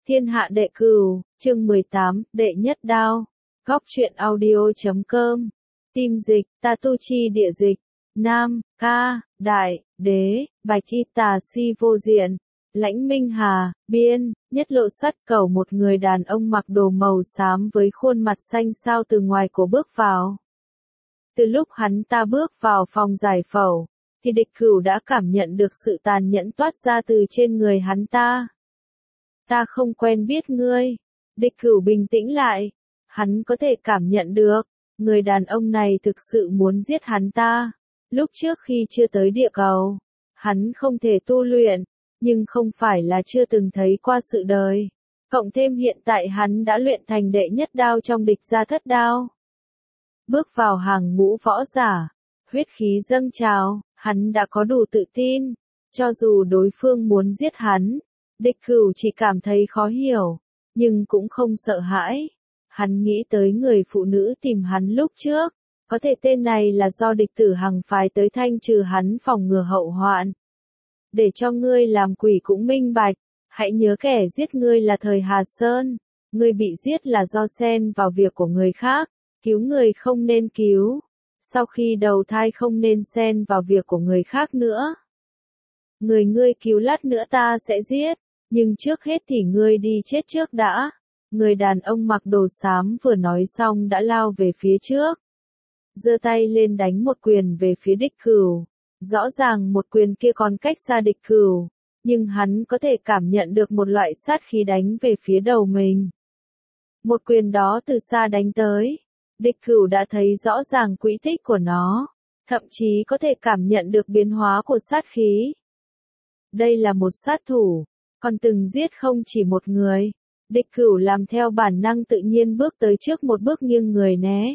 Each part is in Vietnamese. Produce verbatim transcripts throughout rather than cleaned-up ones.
Thiên hạ đệ cửu, chương mười tám, đệ nhất đao. Góc truyện audio chấm com. Tim dịch, ta tu chi địa dịch. Nam, ca, đại, đế, bạch y tà si vô diện. Lãnh Minh Hà, biên, nhất lộ sắt cầu một người đàn ông mặc đồ màu xám với khuôn mặt xanh xao từ ngoài cổ bước vào. Từ lúc hắn ta bước vào phòng giải phẫu, thì địch cửu đã cảm nhận được sự tàn nhẫn toát ra từ trên người hắn ta. Ta không quen biết ngươi. Địch cửu bình tĩnh lại. Hắn có thể cảm nhận được, người đàn ông này thực sự muốn giết hắn ta. Lúc trước khi chưa tới địa cầu, hắn không thể tu luyện, nhưng không phải là chưa từng thấy qua sự đời. Cộng thêm hiện tại hắn đã luyện thành đệ nhất đao trong địch gia thất đao. Bước vào hàng ngũ võ giả, huyết khí dâng trào, hắn đã có đủ tự tin. Cho dù đối phương muốn giết hắn, địch cửu chỉ cảm thấy khó hiểu, nhưng cũng không sợ hãi. Hắn nghĩ tới người phụ nữ tìm hắn lúc trước, có thể tên này là do địch tử hằng phái tới thanh trừ hắn phòng ngừa hậu hoạn. Để cho ngươi làm quỷ cũng minh bạch, hãy nhớ kẻ giết ngươi là Thời Hà Sơn, ngươi bị giết là do xen vào việc của người khác, cứu người không nên cứu, sau khi đầu thai không nên xen vào việc của người khác nữa. Người ngươi cứu lát nữa ta sẽ giết, nhưng trước hết thì ngươi đi chết trước đã. Người đàn ông mặc đồ xám vừa nói xong đã lao về phía trước. Giơ tay lên đánh một quyền về phía địch cửu. Rõ ràng một quyền kia còn cách xa địch cửu, nhưng hắn có thể cảm nhận được một loại sát khí đánh về phía đầu mình. Một quyền đó từ xa đánh tới, địch cửu đã thấy rõ ràng quỹ tích của nó, thậm chí có thể cảm nhận được biến hóa của sát khí. Đây là một sát thủ, còn từng giết không chỉ một người. Địch cửu làm theo bản năng tự nhiên bước tới trước một bước nghiêng người né.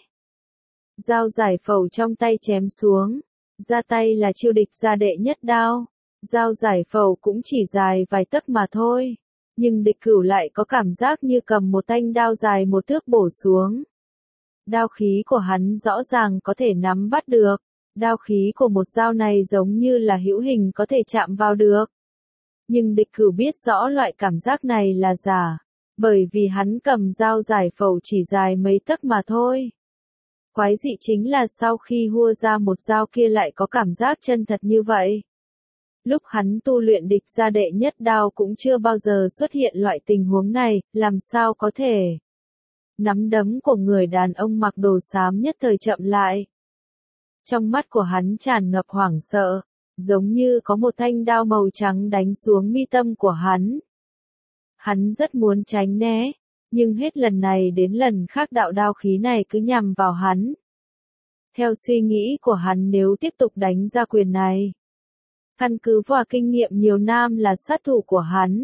Dao giải phẫu trong tay chém xuống, ra tay là chiêu địch gia đệ nhất đao. Dao giải phẫu cũng chỉ dài vài tấc mà thôi, nhưng địch cửu lại có cảm giác như cầm một thanh đao dài một thước bổ xuống. Đao khí của hắn rõ ràng có thể nắm bắt được, đao khí của một dao này giống như là hữu hình có thể chạm vào được. Nhưng địch cửu biết rõ loại cảm giác này là giả, bởi vì hắn cầm dao giải phẫu chỉ dài mấy tấc mà thôi. Quái dị chính là sau khi hua ra một dao kia lại có cảm giác chân thật như vậy. Lúc hắn tu luyện địch gia đệ nhất đao cũng chưa bao giờ xuất hiện loại tình huống này, làm sao có thể. Nắm đấm của người đàn ông mặc đồ xám nhất thời chậm lại. Trong mắt của hắn tràn ngập hoảng sợ, giống như có một thanh đao màu trắng đánh xuống mi tâm của hắn. Hắn rất muốn tránh né, nhưng hết lần này đến lần khác đạo đao khí này cứ nhằm vào hắn. Theo suy nghĩ của hắn, nếu tiếp tục đánh ra quyền này, căn cứ vào kinh nghiệm nhiều năm là sát thủ của hắn,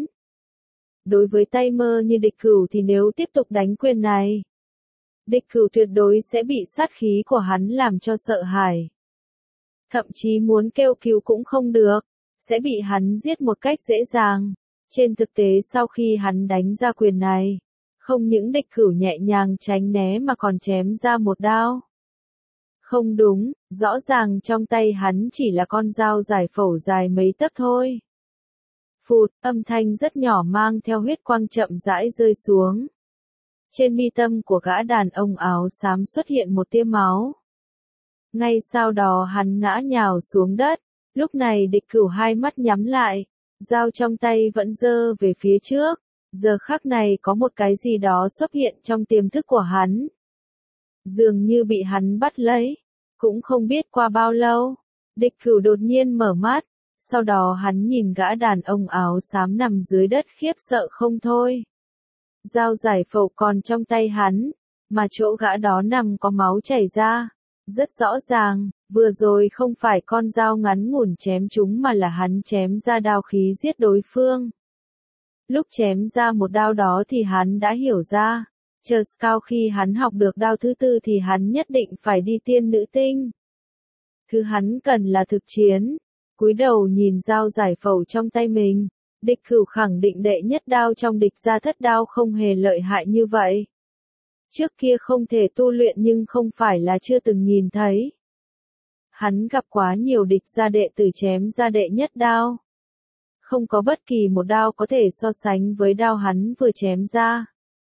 đối với tay mơ như địch cửu thì nếu tiếp tục đánh quyền này, địch cửu tuyệt đối sẽ bị sát khí của hắn làm cho sợ hãi. Thậm chí muốn kêu cứu cũng không được, sẽ bị hắn giết một cách dễ dàng. Trên thực tế sau khi hắn đánh ra quyền này, không những địch cửu nhẹ nhàng tránh né mà còn chém ra một đao. Không đúng, rõ ràng trong tay hắn chỉ là con dao giải phẫu dài mấy tấc thôi. Phụt, âm thanh rất nhỏ mang theo huyết quang chậm rãi rơi xuống. Trên mi tâm của gã đàn ông áo xám xuất hiện một tia máu. Ngay sau đó hắn ngã nhào xuống đất, lúc này địch cửu hai mắt nhắm lại, dao trong tay vẫn giơ về phía trước. Giờ khắc này có một cái gì đó xuất hiện trong tiềm thức của hắn. Dường như bị hắn bắt lấy. Cũng không biết qua bao lâu, địch cửu đột nhiên mở mắt, sau đó hắn nhìn gã đàn ông áo xám nằm dưới đất khiếp sợ không thôi. Dao giải phẫu còn trong tay hắn, mà chỗ gã đó nằm có máu chảy ra. Rất rõ ràng, vừa rồi không phải con dao ngắn ngủn chém chúng mà là hắn chém ra đao khí giết đối phương. Lúc chém ra một đao đó thì hắn đã hiểu ra, chờ sau khi hắn học được đao thứ tư thì hắn nhất định phải đi tiên nữ tinh. Thứ hắn cần là thực chiến. Cúi đầu nhìn dao giải phẫu trong tay mình, địch cửu khẳng định đệ nhất đao trong địch gia thất đao không hề lợi hại như vậy. Trước kia không thể tu luyện nhưng không phải là chưa từng nhìn thấy. Hắn gặp quá nhiều địch gia đệ tử chém ra đệ nhất đao. Không có bất kỳ một đao có thể so sánh với đao hắn vừa chém ra.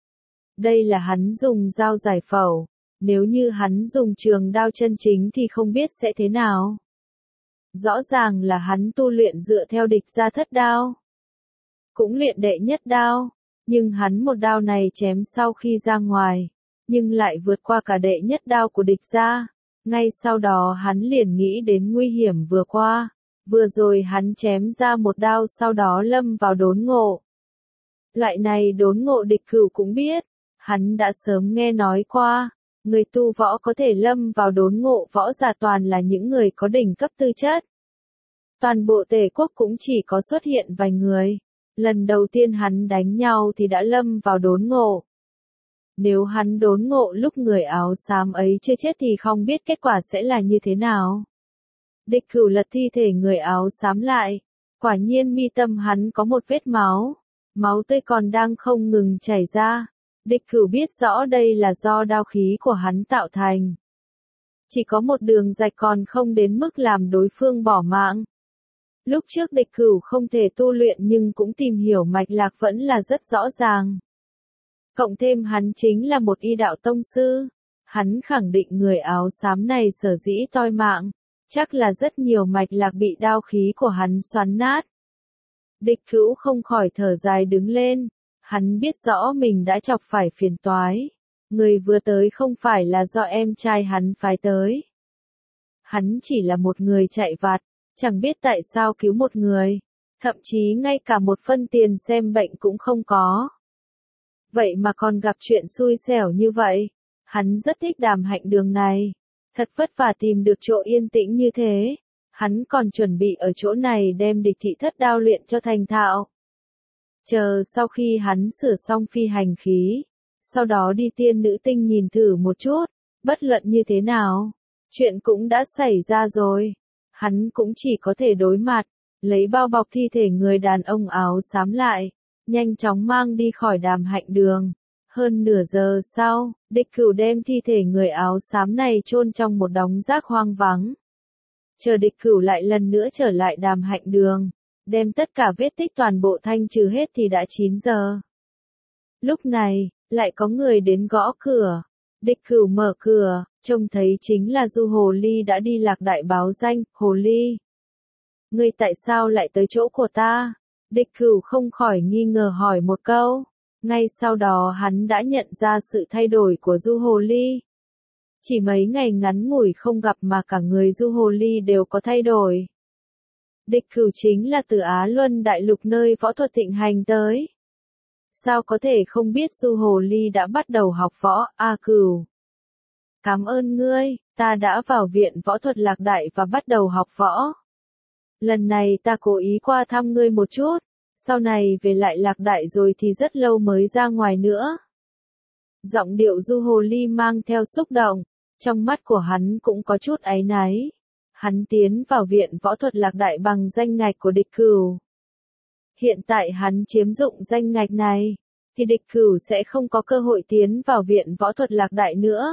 Đây là hắn dùng dao giải phẫu, nếu như hắn dùng trường đao chân chính thì không biết sẽ thế nào. Rõ ràng là hắn tu luyện dựa theo địch gia thất đao. Cũng luyện đệ nhất đao, nhưng hắn một đao này chém sau khi ra ngoài, nhưng lại vượt qua cả đệ nhất đao của địch gia. Ngay sau đó hắn liền nghĩ đến nguy hiểm vừa qua, vừa rồi hắn chém ra một đao sau đó lâm vào đốn ngộ. Loại này đốn ngộ địch cửu cũng biết, hắn đã sớm nghe nói qua, người tu võ có thể lâm vào đốn ngộ võ giả toàn là những người có đỉnh cấp tư chất. Toàn bộ Tề quốc cũng chỉ có xuất hiện vài người, lần đầu tiên hắn đánh nhau thì đã lâm vào đốn ngộ. Nếu hắn đốn ngộ lúc người áo xám ấy chưa chết thì không biết kết quả sẽ là như thế nào. Địch cửu lật thi thể người áo xám lại, quả nhiên mi tâm hắn có một vết máu, máu tươi còn đang không ngừng chảy ra. Địch cửu biết rõ đây là do đao khí của hắn tạo thành. Chỉ có một đường rạch còn không đến mức làm đối phương bỏ mạng. Lúc trước địch cửu không thể tu luyện nhưng cũng tìm hiểu mạch lạc vẫn là rất rõ ràng. Cộng thêm hắn chính là một y đạo tông sư. Hắn khẳng định người áo xám này sở dĩ toi mạng, chắc là rất nhiều mạch lạc bị đao khí của hắn xoắn nát. Địch cửu không khỏi thở dài đứng lên. Hắn biết rõ mình đã chọc phải phiền toái. Người vừa tới không phải là do em trai hắn phái tới. Hắn chỉ là một người chạy vặt, chẳng biết tại sao cứu một người. Thậm chí ngay cả một phân tiền xem bệnh cũng không có. Vậy mà còn gặp chuyện xui xẻo như vậy. Hắn rất thích Đàm Hạnh Đường này. Thật vất vả tìm được chỗ yên tĩnh như thế. Hắn còn chuẩn bị ở chỗ này đem địch thị thất đao luyện cho thành thạo. Chờ sau khi hắn sửa xong phi hành khí, sau đó đi tiên nữ tinh nhìn thử một chút, bất luận như thế nào, chuyện cũng đã xảy ra rồi. Hắn cũng chỉ có thể đối mặt, lấy bao bọc thi thể người đàn ông áo xám lại, nhanh chóng mang đi khỏi Đàm Hạnh Đường. Hơn nửa giờ sau, địch cửu đem thi thể người áo xám này chôn trong một đống rác hoang vắng. Chờ địch cửu lại lần nữa trở lại Đàm Hạnh Đường, đem tất cả vết tích toàn bộ thanh trừ hết thì đã chín giờ. Lúc này, lại có người đến gõ cửa. Địch cửu mở cửa, trông thấy chính là Du Hồ Ly đã đi lạc đại báo danh. Hồ Ly, ngươi tại sao lại tới chỗ của ta? Địch cửu không khỏi nghi ngờ hỏi một câu. Ngay sau đó hắn đã nhận ra sự thay đổi của Du Hồ Ly. Chỉ mấy ngày ngắn ngủi không gặp mà cả người Du Hồ Ly đều có thay đổi. Địch cửu chính là từ Á Luân Đại Lục nơi võ thuật thịnh hành tới. Sao có thể không biết Du Hồ Ly đã bắt đầu học võ? A cửu, cảm ơn ngươi, ta đã vào viện võ thuật Lạc Đại và bắt đầu học võ. Lần này ta cố ý qua thăm ngươi một chút, sau này về lại Lạc Đại rồi thì rất lâu mới ra ngoài nữa. Giọng điệu Du Hồ Ly mang theo xúc động, trong mắt của hắn cũng có chút áy náy. Hắn tiến vào viện võ thuật Lạc Đại bằng danh ngạch của địch cửu. Hiện tại hắn chiếm dụng danh ngạch này, thì địch cửu sẽ không có cơ hội tiến vào viện võ thuật Lạc Đại nữa.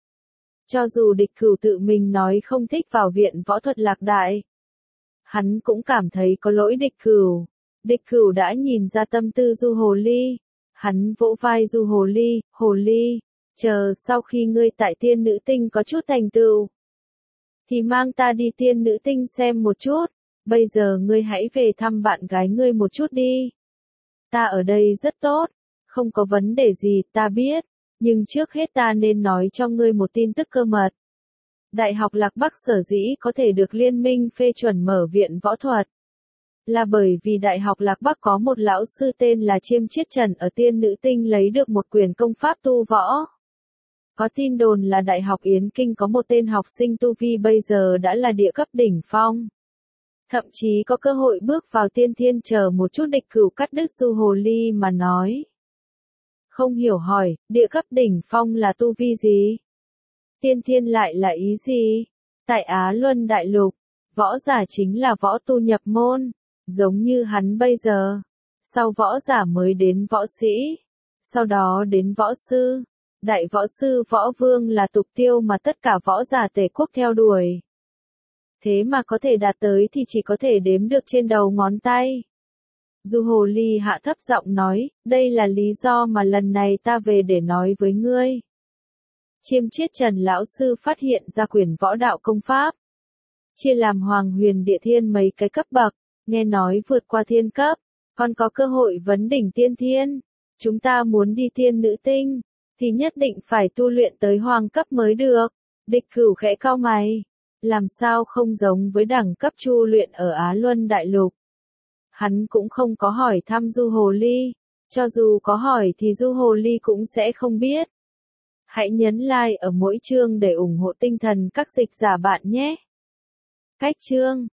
Cho dù địch cửu tự mình nói không thích vào viện võ thuật Lạc Đại, hắn cũng cảm thấy có lỗi địch cửu. Địch cửu đã nhìn ra tâm tư Du Hồ Ly. Hắn vỗ vai Du Hồ Ly. Hồ Ly, chờ sau khi ngươi tại tiên nữ tinh có chút thành tựu, thì mang ta đi tiên nữ tinh xem một chút. Bây giờ ngươi hãy về thăm bạn gái ngươi một chút đi. Ta ở đây rất tốt, không có vấn đề gì, ta biết. Nhưng trước hết ta nên nói cho ngươi một tin tức cơ mật. Đại học Lạc Bắc sở dĩ có thể được liên minh phê chuẩn mở viện võ thuật, là bởi vì Đại học Lạc Bắc có một lão sư tên là Chiêm Chiết Trần ở tiên nữ tinh lấy được một quyền công pháp tu võ. Có tin đồn là Đại học Yến Kinh có một tên học sinh tu vi bây giờ đã là địa cấp đỉnh phong. Thậm chí có cơ hội bước vào tiên thiên. Chờ một chút, địch cửu cắt đứt Du Hồ Ly mà nói. Không hiểu hỏi, địa cấp đỉnh phong là tu vi gì? Tiên thiên lại là ý gì? Tại Á Luân Đại Lục, võ giả chính là võ tu nhập môn, giống như hắn bây giờ. Sau võ giả mới đến võ sĩ, sau đó đến võ sư. Đại võ sư võ vương là tục tiêu mà tất cả võ giả Tề quốc theo đuổi. Thế mà có thể đạt tới thì chỉ có thể đếm được trên đầu ngón tay. Du Hồ Ly hạ thấp giọng nói, đây là lý do mà lần này ta về để nói với ngươi. Chiêm Chiết Trần lão sư phát hiện ra quyển võ đạo công pháp. Chia làm Hoàng Huyền Địa Thiên mấy cái cấp bậc, nghe nói vượt qua thiên cấp, còn có cơ hội vấn đỉnh tiên thiên. Chúng ta muốn đi tiên nữ tinh, thì nhất định phải tu luyện tới hoàng cấp mới được. Địch Cửu khẽ cau mày, làm sao không giống với đẳng cấp chu luyện ở Á Luân Đại Lục. Hắn cũng không có hỏi thăm Du Hồ Ly, cho dù có hỏi thì Du Hồ Ly cũng sẽ không biết. Hãy nhấn like ở mỗi chương để ủng hộ tinh thần các dịch giả bạn nhé. Cách chương